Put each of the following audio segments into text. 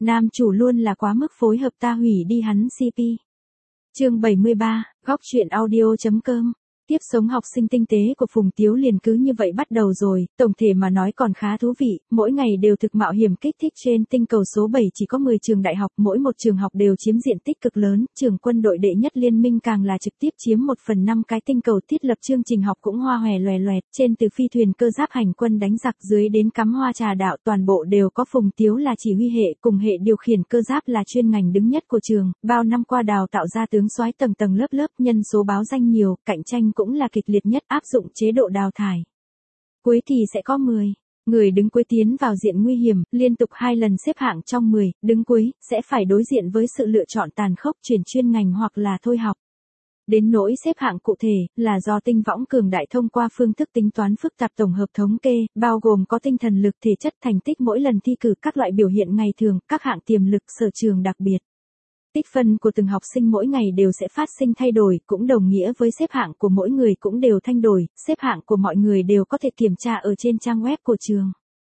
Nam chủ luôn là quá mức phối hợp ta hủy đi hắn CP. Chương 73, góc truyện audio.com. Tiếp sống học sinh tinh tế của Phùng Tiếu liền cứ như vậy bắt đầu rồi, tổng thể mà nói còn khá thú vị, mỗi ngày đều thực mạo hiểm kích thích. Trên tinh cầu số 7 chỉ có 10 trường đại học, mỗi một trường học đều chiếm diện tích cực lớn, trường quân đội đệ nhất liên minh càng là trực tiếp chiếm 1/5 cái tinh cầu. Thiết lập chương trình học cũng hoa hòe loè loẹt, trên từ phi thuyền cơ giáp hành quân đánh giặc dưới đến cắm hoa trà đạo, toàn bộ đều có Phùng Tiếu là chỉ huy hệ, cùng hệ điều khiển cơ giáp là chuyên ngành đứng nhất của trường. Bao năm qua đào tạo ra tướng soái tầng tầng lớp lớp, nhân số báo danh nhiều, cạnh tranh cũng là kịch liệt nhất, áp dụng chế độ đào thải. Cuối thì sẽ có 10 người đứng cuối tiến vào diện nguy hiểm, liên tục 2 lần xếp hạng trong 10, đứng cuối, sẽ phải đối diện với sự lựa chọn tàn khốc chuyển chuyên ngành hoặc là thôi học. Đến nỗi xếp hạng cụ thể, là do tinh võng cường đại thông qua phương thức tính toán phức tạp tổng hợp thống kê, bao gồm có tinh thần lực, thể chất, thành tích mỗi lần thi cử, các loại biểu hiện ngày thường, các hạng tiềm lực, sở trường đặc biệt. Tích phân của từng học sinh mỗi ngày đều sẽ phát sinh thay đổi, cũng đồng nghĩa với xếp hạng của mỗi người cũng đều thay đổi, xếp hạng của mọi người đều có thể kiểm tra ở trên trang web của trường.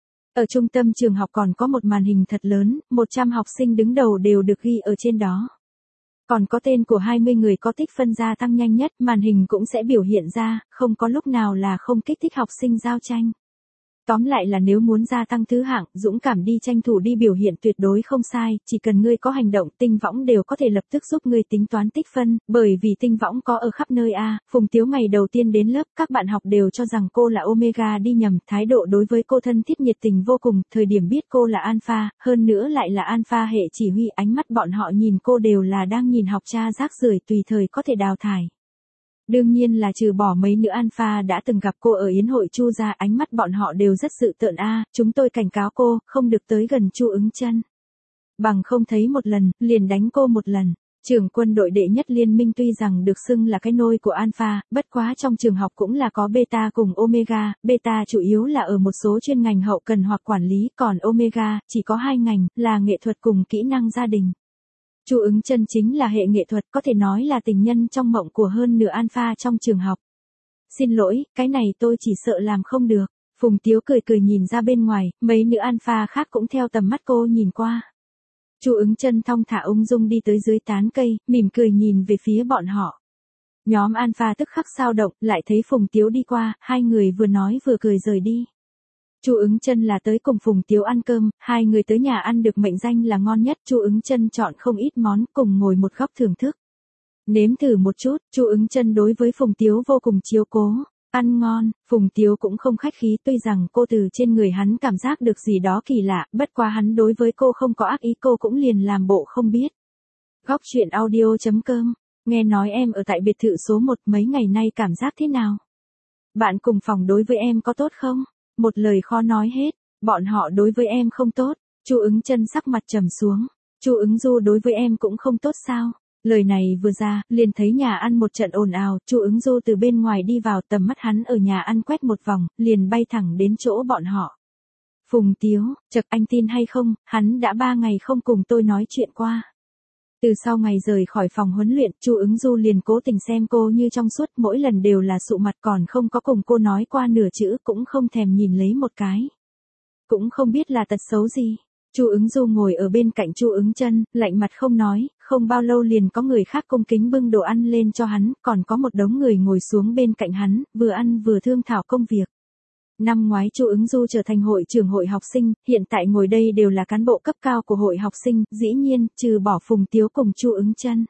Ở trung tâm trường học còn có một màn hình thật lớn, 100 học sinh đứng đầu đều được ghi ở trên đó. Còn có tên của 20 người có tích phân gia tăng nhanh nhất, màn hình cũng sẽ biểu hiện ra, không có lúc nào là không kích thích học sinh giao tranh. Tóm lại là nếu muốn gia tăng thứ hạng, dũng cảm đi tranh thủ đi biểu hiện tuyệt đối không sai, chỉ cần ngươi có hành động, tinh võng đều có thể lập tức giúp ngươi tính toán tích phân, bởi vì tinh võng có ở khắp nơi a. Phùng Tiếu ngày đầu tiên đến lớp, các bạn học đều cho rằng cô là Omega đi nhầm, thái độ đối với cô thân thiết nhiệt tình vô cùng, thời điểm biết cô là Alpha, hơn nữa lại là Alpha hệ chỉ huy, ánh mắt bọn họ nhìn cô đều là đang nhìn học cha rác rưởi tùy thời có thể đào thải. Đương nhiên là trừ bỏ mấy nữ Alpha đã từng gặp cô ở yến hội Chu ra, ánh mắt bọn họ đều rất sự tợn a. Chúng tôi cảnh cáo cô, không được tới gần Chu Ứng Chân. Bằng không thấy một lần, liền đánh cô một lần. Trường quân đội đệ nhất liên minh tuy rằng được xưng là cái nôi của Alpha, bất quá trong trường học cũng là có Beta cùng Omega, Beta chủ yếu là ở một số chuyên ngành hậu cần hoặc quản lý, còn Omega chỉ có 2 ngành, là nghệ thuật cùng kỹ năng gia đình. Chu Ứng Chân chính là hệ nghệ thuật, có thể nói là tình nhân trong mộng của hơn nửa Alpha trong trường học. Xin lỗi, cái này tôi chỉ sợ làm không được. Phùng Tiếu cười cười nhìn ra bên ngoài, mấy nữ Alpha khác cũng theo tầm mắt cô nhìn qua. Chu Ứng Chân thong thả ung dung đi tới dưới tán cây, mỉm cười nhìn về phía bọn họ. Nhóm Alpha tức khắc xao động, lại thấy Phùng Tiếu đi qua, hai người vừa nói vừa cười rời đi. Chu Ứng Chân là tới cùng Phùng Tiếu ăn cơm, hai người tới nhà ăn được mệnh danh là ngon nhất, Chu Ứng Chân chọn không ít món, cùng ngồi một góc thưởng thức. Nếm thử một chút, Chu Ứng Chân đối với Phùng Tiếu vô cùng chiếu cố, ăn ngon, Phùng Tiếu cũng không khách khí, tuy rằng cô từ trên người hắn cảm giác được gì đó kỳ lạ, bất quá hắn đối với cô không có ác ý, cô cũng liền làm bộ không biết. Góc truyện audio.com, nghe nói em ở tại biệt thự số 1 mấy ngày nay cảm giác thế nào? Bạn cùng phòng đối với em có tốt không? Một lời khó nói hết, bọn họ đối với em không tốt. Chu Ứng Chân sắc mặt trầm xuống. Chu Ứng Du đối với em cũng không tốt sao? Lời này vừa ra, liền thấy nhà ăn một trận ồn ào, Chu Ứng Du từ bên ngoài đi vào, tầm mắt hắn ở nhà ăn quét một vòng, liền bay thẳng đến chỗ bọn họ. Phùng Tiếu, chậc anh tin hay không, hắn đã 3 ngày không cùng tôi nói chuyện qua. Từ sau ngày rời khỏi phòng huấn luyện, Chu Ứng Du liền cố tình xem cô như trong suốt, mỗi lần đều là sụ mặt, còn không có cùng cô nói qua nửa chữ, cũng không thèm nhìn lấy một cái. Cũng không biết là tật xấu gì. Chu Ứng Du ngồi ở bên cạnh Chu Ứng Chân, lạnh mặt không nói, không bao lâu liền có người khác cung kính bưng đồ ăn lên cho hắn, còn có một đống người ngồi xuống bên cạnh hắn, vừa ăn vừa thương thảo công việc. Năm ngoái Chu Ứng Du trở thành hội trưởng hội học sinh, hiện tại ngồi đây đều là cán bộ cấp cao của hội học sinh, dĩ nhiên, trừ bỏ Phùng Tiếu cùng Chu Ứng Chân.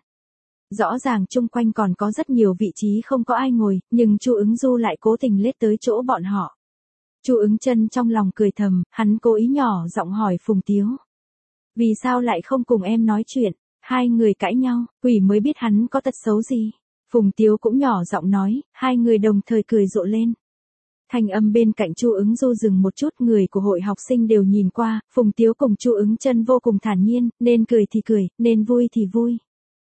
Rõ ràng chung quanh còn có rất nhiều vị trí không có ai ngồi, nhưng Chu Ứng Du lại cố tình lết tới chỗ bọn họ. Chu Ứng Chân trong lòng cười thầm, hắn cố ý nhỏ giọng hỏi Phùng Tiếu. Vì sao lại không cùng em nói chuyện? Hai người cãi nhau, quỷ mới biết hắn có tật xấu gì. Phùng Tiếu cũng nhỏ giọng nói, hai người đồng thời cười rộ lên. Thanh âm bên cạnh Chu Ứng Du dừng một chút, người của hội học sinh đều nhìn qua, Phùng Tiếu cùng Chu Ứng Chân vô cùng thản nhiên, nên cười thì cười, nên vui thì vui.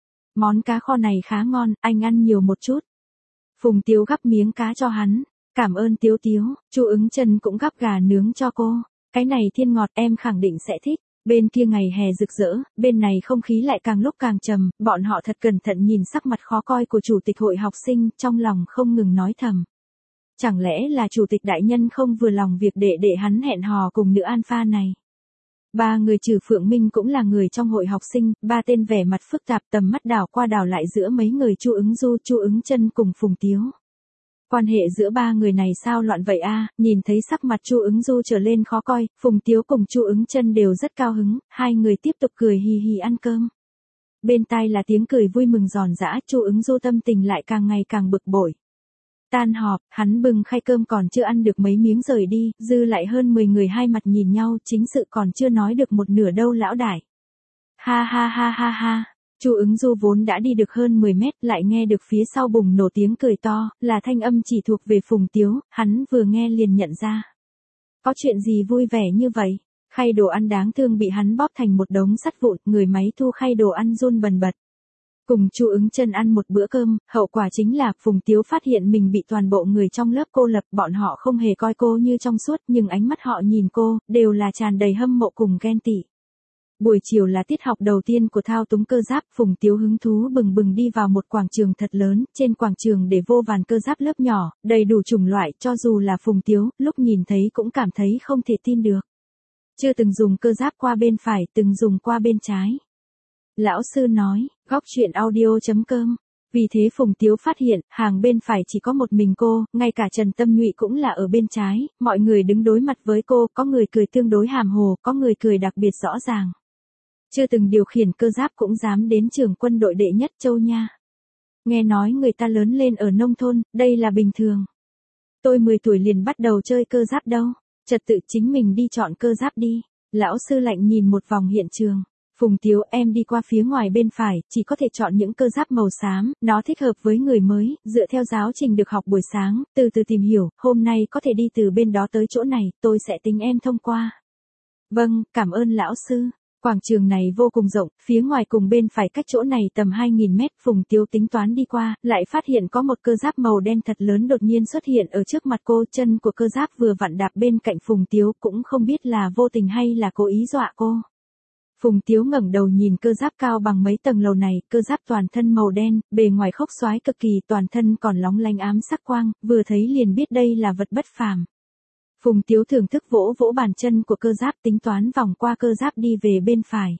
Món cá kho này khá ngon, anh ăn nhiều một chút. Phùng Tiếu gắp miếng cá cho hắn, cảm ơn Tiếu Tiếu. Chu Ứng Chân cũng gắp gà nướng cho cô, cái này thiên ngọt, em khẳng định sẽ thích. Bên kia ngày hè rực rỡ, bên này không khí lại càng lúc càng trầm, bọn họ thật cẩn thận nhìn sắc mặt khó coi của chủ tịch hội học sinh, trong lòng không ngừng nói thầm. Chẳng lẽ là chủ tịch đại nhân không vừa lòng việc để hắn hẹn hò cùng nữ Alpha này? Ba người trừ Phượng Minh cũng là người trong hội học sinh, ba tên vẻ mặt phức tạp tầm mắt đảo qua đảo lại giữa mấy người Chu Ứng Du, Chu Ứng Chân cùng Phùng Tiếu. Quan hệ giữa ba người này sao loạn vậy a? Nhìn thấy sắc mặt Chu Ứng Du trở lên khó coi, Phùng Tiếu cùng Chu Ứng Chân đều rất cao hứng, hai người tiếp tục cười hì hì ăn cơm. Bên tai là tiếng cười vui mừng giòn giã, Chu Ứng Du tâm tình lại càng ngày càng bực bội. Tan họp, hắn bưng khay cơm còn chưa ăn được mấy miếng rời đi, dư lại hơn 10 người hai mặt nhìn nhau, chính sự còn chưa nói được một nửa đâu lão đại. Ha ha ha ha ha. Chu Ứng Du vốn đã đi được hơn 10 mét, lại nghe được phía sau bùng nổ tiếng cười to, là thanh âm chỉ thuộc về Phùng Tiếu, hắn vừa nghe liền nhận ra. Có chuyện gì vui vẻ như vậy? Khay đồ ăn đáng thương bị hắn bóp thành một đống sắt vụn, người máy thu khay đồ ăn run bần bật. Cùng Chu Ứng Chân ăn một bữa cơm, hậu quả chính là Phùng Tiếu phát hiện mình bị toàn bộ người trong lớp cô lập, bọn họ không hề coi cô như trong suốt, nhưng ánh mắt họ nhìn cô, đều là tràn đầy hâm mộ cùng ghen tị. Buổi chiều là tiết học đầu tiên của thao túng cơ giáp, Phùng Tiếu hứng thú bừng bừng đi vào một quảng trường thật lớn, trên quảng trường để vô vàn cơ giáp lớp nhỏ, đầy đủ chủng loại, cho dù là Phùng Tiếu, lúc nhìn thấy cũng cảm thấy không thể tin được. Chưa từng dùng cơ giáp qua bên phải, từng dùng qua bên trái. Lão sư nói, góc chuyện audio.com. Vì thế Phùng Tiếu phát hiện, hàng bên phải chỉ có một mình cô, ngay cả Trần Tâm Nhụy cũng là ở bên trái, mọi người đứng đối mặt với cô, có người cười tương đối hàm hồ, có người cười đặc biệt rõ ràng. Chưa từng điều khiển cơ giáp cũng dám đến trường quân đội đệ nhất châu nha. Nghe nói người ta lớn lên ở nông thôn, đây là bình thường. Tôi 10 tuổi liền bắt đầu chơi cơ giáp đâu, trật tự chính mình đi chọn cơ giáp đi. Lão sư lạnh nhìn một vòng hiện trường. Phùng Tiếu, em đi qua phía ngoài bên phải, chỉ có thể chọn những cơ giáp màu xám, nó thích hợp với người mới, dựa theo giáo trình được học buổi sáng, từ từ tìm hiểu, hôm nay có thể đi từ bên đó tới chỗ này, tôi sẽ tính em thông qua. Vâng, cảm ơn lão sư. Quảng trường này vô cùng rộng, phía ngoài cùng bên phải cách chỗ này tầm 2.000 mét, Phùng Tiếu tính toán đi qua, lại phát hiện có một cơ giáp màu đen thật lớn đột nhiên xuất hiện ở trước mặt cô, chân của cơ giáp vừa vặn đạp bên cạnh Phùng Tiếu, cũng không biết là vô tình hay là cố ý dọa cô. Phùng Tiếu ngẩng đầu nhìn cơ giáp cao bằng mấy tầng lầu này, cơ giáp toàn thân màu đen, bề ngoài khốc xoái cực kỳ, toàn thân còn lóng lánh ám sắc quang, vừa thấy liền biết đây là vật bất phàm. Phùng Tiếu thưởng thức vỗ vỗ bàn chân của cơ giáp, tính toán vòng qua cơ giáp đi về bên phải.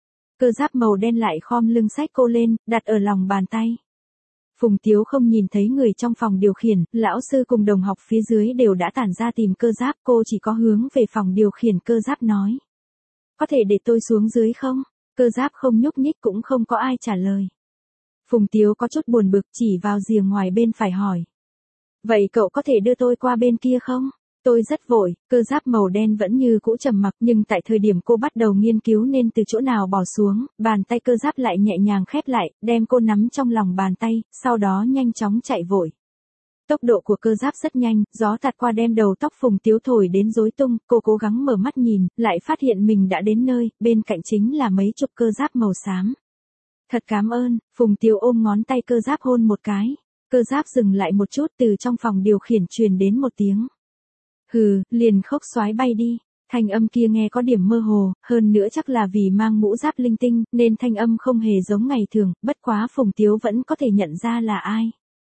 Cơ giáp màu đen lại khom lưng xách cô lên, đặt ở lòng bàn tay. Phùng Tiếu không nhìn thấy người trong phòng điều khiển, lão sư cùng đồng học phía dưới đều đã tản ra tìm cơ giáp, cô chỉ có hướng về phòng điều khiển cơ giáp nói. Có thể để tôi xuống dưới không? Cơ giáp không nhúc nhích cũng không có ai trả lời. Phùng Tiếu có chút buồn bực chỉ vào rìa ngoài bên phải hỏi. Vậy cậu có thể đưa tôi qua bên kia không? Tôi rất vội, cơ giáp màu đen vẫn như cũ trầm mặc nhưng tại thời điểm cô bắt đầu nghiên cứu nên từ chỗ nào bỏ xuống, bàn tay cơ giáp lại nhẹ nhàng khép lại, đem cô nắm trong lòng bàn tay, sau đó nhanh chóng chạy vội. Tốc độ của cơ giáp rất nhanh, gió tạt qua đem đầu tóc Phùng Tiếu thổi đến rối tung, cô cố gắng mở mắt nhìn, lại phát hiện mình đã đến nơi, bên cạnh chính là mấy chục cơ giáp màu xám. Thật cảm ơn, Phùng Tiếu ôm ngón tay cơ giáp hôn một cái. Cơ giáp dừng lại một chút, từ trong phòng điều khiển truyền đến một tiếng. Hừ, liền khốc xoái bay đi. Thanh âm kia nghe có điểm mơ hồ, hơn nữa chắc là vì mang mũ giáp linh tinh, nên thanh âm không hề giống ngày thường, bất quá Phùng Tiếu vẫn có thể nhận ra là ai.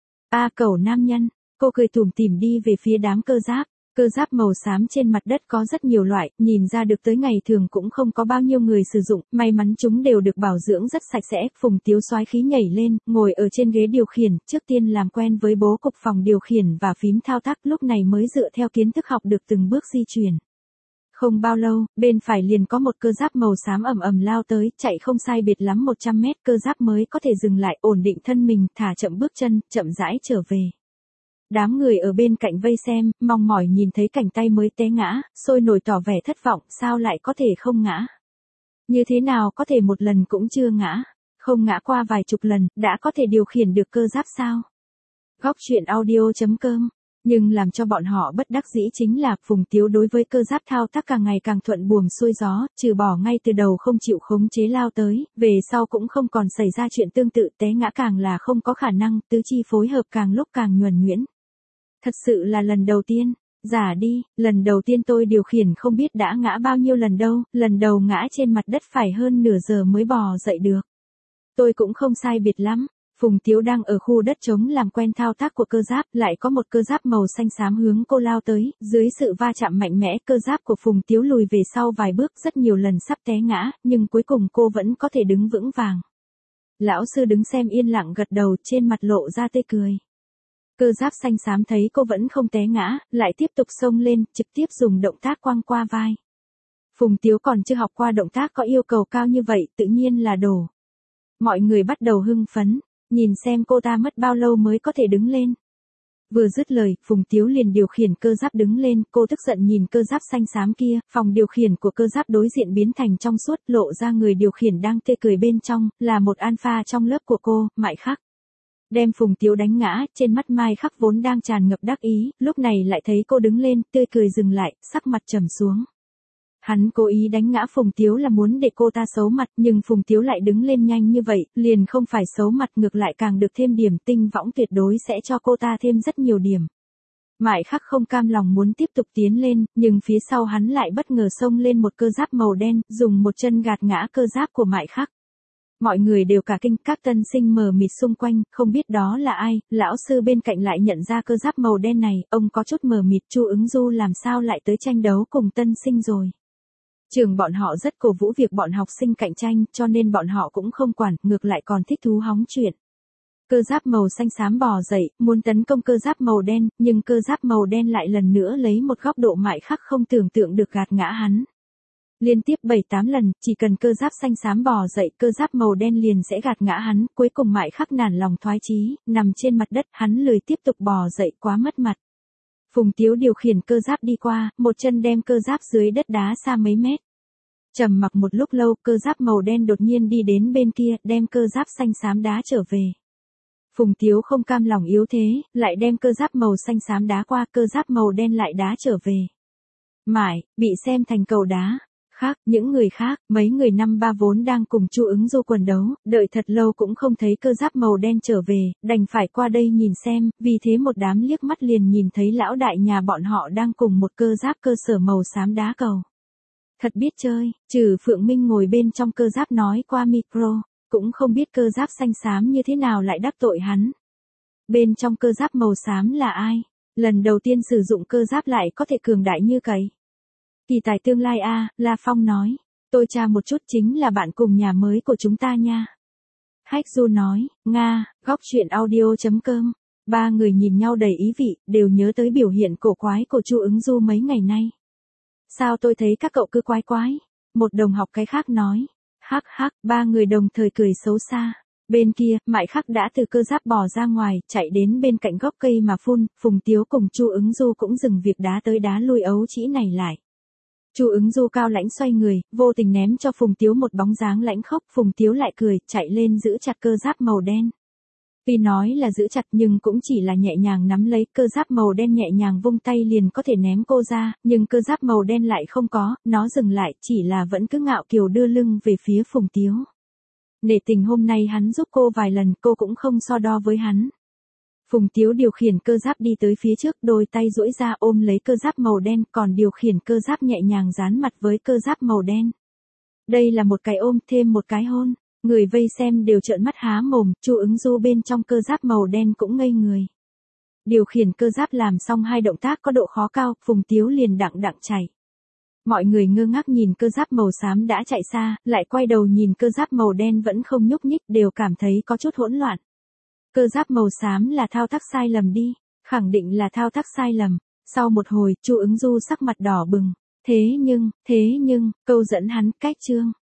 Cẩu nam nhân, cô cười tủm tỉm đi về phía đám cơ giáp. Cơ giáp màu xám trên mặt đất có rất nhiều loại, nhìn ra được tới ngày thường cũng không có bao nhiêu người sử dụng, may mắn chúng đều được bảo dưỡng rất sạch sẽ. Phùng Tiếu soái khí nhảy lên, ngồi ở trên ghế điều khiển, trước tiên làm quen với bố cục phòng điều khiển và phím thao tác, lúc này mới dựa theo kiến thức học được từng bước di chuyển. Không bao lâu, bên phải liền có một cơ giáp màu xám ầm ầm lao tới, chạy không sai biệt lắm 100 mét, cơ giáp mới có thể dừng lại, ổn định thân mình, thả chậm bước chân, chậm rãi trở về. Đám người ở bên cạnh vây xem, mong mỏi nhìn thấy cảnh tay mới té ngã, sôi nổi tỏ vẻ thất vọng, sao lại có thể không ngã? Như thế nào có thể một lần cũng chưa ngã? Không ngã qua vài chục lần, đã có thể điều khiển được cơ giáp sao? Góc chuyện audio.com. Nhưng làm cho bọn họ bất đắc dĩ chính là Phùng Tiếu đối với cơ giáp thao tác càng ngày càng thuận buồm xuôi gió, trừ bỏ ngay từ đầu không chịu khống chế lao tới, về sau cũng không còn xảy ra chuyện tương tự, té ngã càng là không có khả năng, tứ chi phối hợp càng lúc càng nhuần nhuyễn. Thật sự là lần đầu tiên, giả đi, lần đầu tiên tôi điều khiển không biết đã ngã bao nhiêu lần đâu, lần đầu ngã trên mặt đất phải hơn nửa giờ mới bò dậy được. Tôi cũng không sai biệt lắm. Phùng Tiếu đang ở khu đất trống làm quen thao tác của cơ giáp, lại có một cơ giáp màu xanh xám hướng cô lao tới, dưới sự va chạm mạnh mẽ cơ giáp của Phùng Tiếu lùi về sau vài bước rất nhiều lần sắp té ngã, nhưng cuối cùng cô vẫn có thể đứng vững vàng. Lão sư đứng xem yên lặng gật đầu, trên mặt lộ ra tươi cười. Cơ giáp xanh xám thấy cô vẫn không té ngã, lại tiếp tục xông lên, trực tiếp dùng động tác quăng qua vai. Phùng Tiếu còn chưa học qua động tác có yêu cầu cao như vậy, tự nhiên là đổ. Mọi người bắt đầu hưng phấn, nhìn xem cô ta mất bao lâu mới có thể đứng lên. Vừa dứt lời, Phùng Tiếu liền điều khiển cơ giáp đứng lên, cô tức giận nhìn cơ giáp xanh xám kia, phòng điều khiển của cơ giáp đối diện biến thành trong suốt, lộ ra người điều khiển đang tươi cười bên trong, là một alpha trong lớp của cô, Mại Khắc. Đem Phùng Tiếu đánh ngã, trên mắt Mai Khắc vốn đang tràn ngập đắc ý, lúc này lại thấy cô đứng lên, tươi cười dừng lại, sắc mặt trầm xuống. Hắn cố ý đánh ngã Phùng Tiếu là muốn để cô ta xấu mặt, nhưng Phùng Tiếu lại đứng lên nhanh như vậy, liền không phải xấu mặt, ngược lại càng được thêm điểm, tinh võng tuyệt đối sẽ cho cô ta thêm rất nhiều điểm. Mại Khắc không cam lòng muốn tiếp tục tiến lên, nhưng phía sau hắn lại bất ngờ xông lên một cơ giáp màu đen, dùng một chân gạt ngã cơ giáp của Mại Khắc. Mọi người đều cả kinh, các tân sinh mờ mịt xung quanh, không biết đó là ai, lão sư bên cạnh lại nhận ra cơ giáp màu đen này, ông có chút mờ mịt, Chu Ứng Du làm sao lại tới tranh đấu cùng tân sinh rồi. Trường bọn họ rất cổ vũ việc bọn học sinh cạnh tranh, cho nên bọn họ cũng không quản, ngược lại còn thích thú hóng chuyện. Cơ giáp màu xanh xám bò dậy, muốn tấn công cơ giáp màu đen, nhưng cơ giáp màu đen lại lần nữa lấy một góc độ Mại Khắc không tưởng tượng được gạt ngã hắn. Liên tiếp 7-8 lần, chỉ cần cơ giáp xanh xám bò dậy, cơ giáp màu đen liền sẽ gạt ngã hắn, cuối cùng Mại Khắc nản lòng thoái chí, nằm trên mặt đất, hắn lười tiếp tục bò dậy, quá mất mặt. Phùng Tiếu điều khiển cơ giáp đi qua, một chân đem cơ giáp dưới đất đá xa mấy mét. Trầm mặc một lúc lâu, cơ giáp màu đen đột nhiên đi đến bên kia, đem cơ giáp xanh xám đá trở về. Phùng Tiếu không cam lòng yếu thế, lại đem cơ giáp màu xanh xám đá qua, cơ giáp màu đen lại đá trở về. Mãi, bị xem thành cầu đá. Khác, những người khác, mấy người năm ba vốn đang cùng Chu Ứng Du quần đấu, đợi thật lâu cũng không thấy cơ giáp màu đen trở về, đành phải qua đây nhìn xem, vì thế một đám liếc mắt liền nhìn thấy lão đại nhà bọn họ đang cùng một cơ giáp cơ sở màu xám đá cầu. Thật biết chơi, trừ Phượng Minh ngồi bên trong cơ giáp nói qua micro, cũng không biết cơ giáp xanh xám như thế nào lại đắc tội hắn. Bên trong cơ giáp màu xám là ai? Lần đầu tiên sử dụng cơ giáp lại có thể cường đại như cậy. Kỳ tài tương lai a, La Phong nói. Tôi tra một chút, chính là bạn cùng nhà mới của chúng ta nha. Hách Du nói, Nga, góc chuyện audio.com. Ba người nhìn nhau đầy ý vị, đều nhớ tới biểu hiện cổ quái của Chu Ứng Du mấy ngày nay. Sao tôi thấy các cậu cứ quái quái? Một đồng học cái khác nói. Hắc hắc, ba người đồng thời cười xấu xa. Bên kia, Mại Khắc đã từ cơ giáp bò ra ngoài, chạy đến bên cạnh gốc cây mà phun, Phùng Tiếu cùng Chu Ứng Du cũng dừng việc đá tới đá lui ấu trĩ này lại. Chu Ứng Du cao lãnh xoay người, vô tình ném cho Phùng Tiếu một bóng dáng lãnh khốc, Phùng Tiếu lại cười, chạy lên giữ chặt cơ giáp màu đen. Tuy nói là giữ chặt nhưng cũng chỉ là nhẹ nhàng nắm lấy, cơ giáp màu đen nhẹ nhàng vung tay liền có thể ném cô ra, nhưng cơ giáp màu đen lại không có, nó dừng lại, chỉ là vẫn cứ ngạo kiều đưa lưng về phía Phùng Tiếu. Nể tình hôm nay hắn giúp cô vài lần, cô cũng không so đo với hắn. Phùng Tiếu điều khiển cơ giáp đi tới phía trước, đôi tay duỗi ra ôm lấy cơ giáp màu đen, còn điều khiển cơ giáp nhẹ nhàng dán mặt với cơ giáp màu đen. Đây là một cái ôm thêm một cái hôn. Người vây xem đều trợn mắt há mồm, Chu Ứng Du bên trong cơ giáp màu đen cũng ngây người. Điều khiển cơ giáp làm xong hai động tác có độ khó cao, Phùng Tiếu liền đặng chạy. Mọi người ngơ ngác nhìn cơ giáp màu xám đã chạy xa, lại quay đầu nhìn cơ giáp màu đen vẫn không nhúc nhích, đều cảm thấy có chút hỗn loạn. Cơ giáp màu xám là thao tác sai lầm đi, khẳng định là thao tác sai lầm. Sau một hồi, Chu Ứng Du sắc mặt đỏ bừng. Thế nhưng, câu dẫn hắn cách chương.